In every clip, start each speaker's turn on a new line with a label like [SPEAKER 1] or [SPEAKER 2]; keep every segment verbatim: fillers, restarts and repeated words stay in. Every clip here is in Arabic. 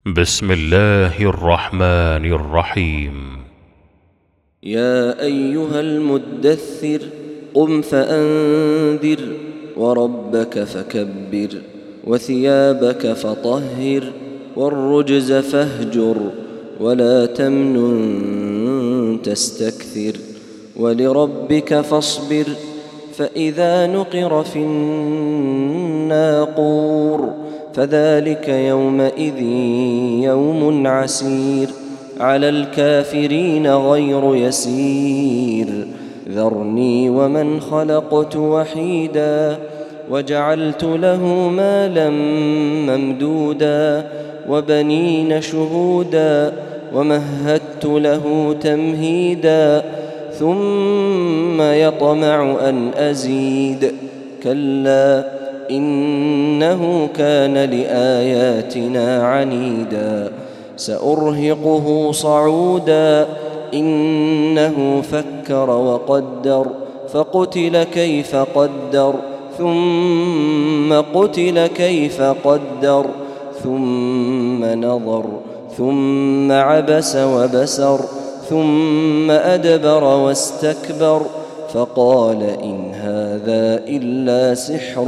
[SPEAKER 1] بسم الله الرحمن الرحيم.
[SPEAKER 2] يا أيها المدثر قم فأنذر وربك فكبر وثيابك فطهر والرجز فاهجر ولا تمنن تستكثر ولربك فاصبر فإذا نقر في الناقور فذلك يومئذ يوم عسير على الكافرين غير يسير ذرني ومن خلقت وحيدا وجعلت له مالا ممدودا وبنين شهودا ومهدت له تمهيدا ثم يطمع أن أزيد كلا إنه كان لآياتنا عنيدا سأرهقه صعودا إنه فكر وقدر فقتل كيف قدر ثم قتل كيف قدر ثم نظر ثم عبس وبسر ثم أدبر واستكبر فقال إن هذا إلا سحر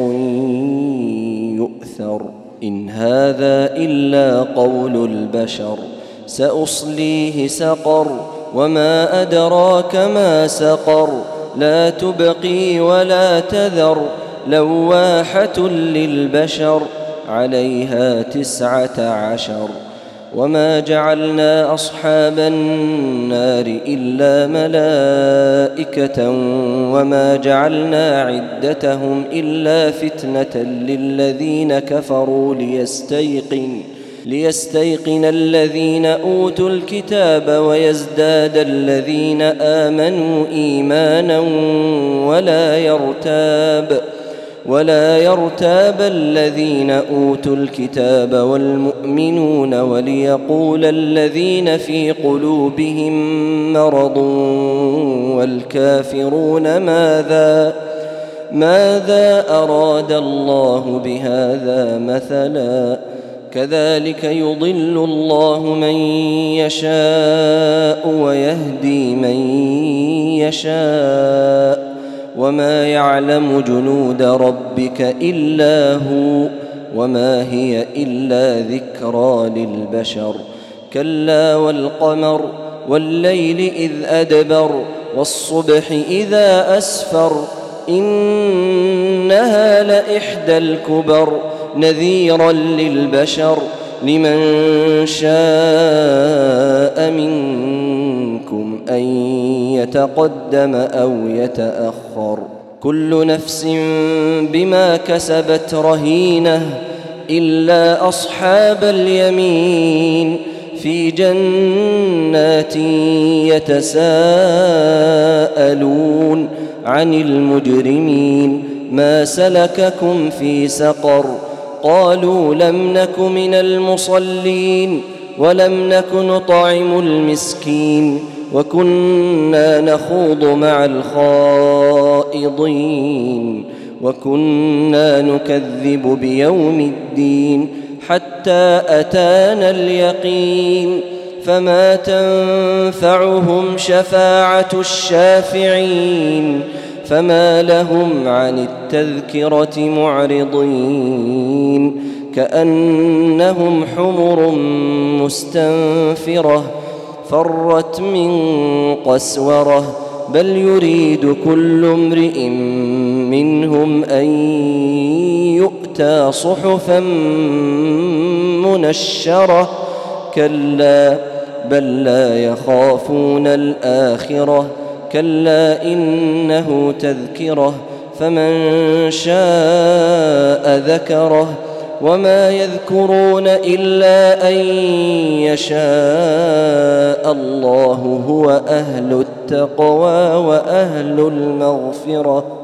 [SPEAKER 2] يؤثر إن هذا إلا قول البشر سأصليه سقر وما أدراك ما سقر لا تبقي ولا تذر لواحة للبشر عليها تسعة عشر وما جعلنا أصحاب النار إلا ملائكة وما جعلنا عدتهم إلا فتنة للذين كفروا ليستيقن ليستيقن الذين أوتوا الكتاب ويزداد الذين آمنوا إيمانا ولا يرتاب ولا يرتاب الذين أوتوا الكتاب والمؤمنون وليقول الذين في قلوبهم مرض والكافرون ماذا ماذا أراد الله بهذا مثلا كذلك يضل الله من يشاء ويهدي من يشاء وما يعلم جنود ربك إلا هو وما هي إلا ذكرى للبشر كلا والقمر والليل إذ أدبر والصبح إذا أسفر إنها لإحدى الكبر نذيرا للبشر لمن شاء منكم أن يتقدم أو يتأخر كل نفس بما كسبت رهينة إلا أصحاب اليمين في جنات يتساءلون عن المجرمين ما سلككم في سقر قالوا لم نك من المصلين ولم نك نطعم المسكين وكنا نخوض مع الخائضين وكنا نكذب بيوم الدين حتى أتانا اليقين فما تنفعهم شفاعة الشافعين فما لهم عن التذكرة معرضين كأنهم حمر مستنفرة فرت من قسورة بل يريد كل امرئ منهم أن يؤتى صحفا منشرة كلا بل لا يخافون الآخرة كلا إنه تذكرة فمن شاء ذكره وما يذكرون إلا أن يشاء الله هو أهل التقوى وأهل المغفرة.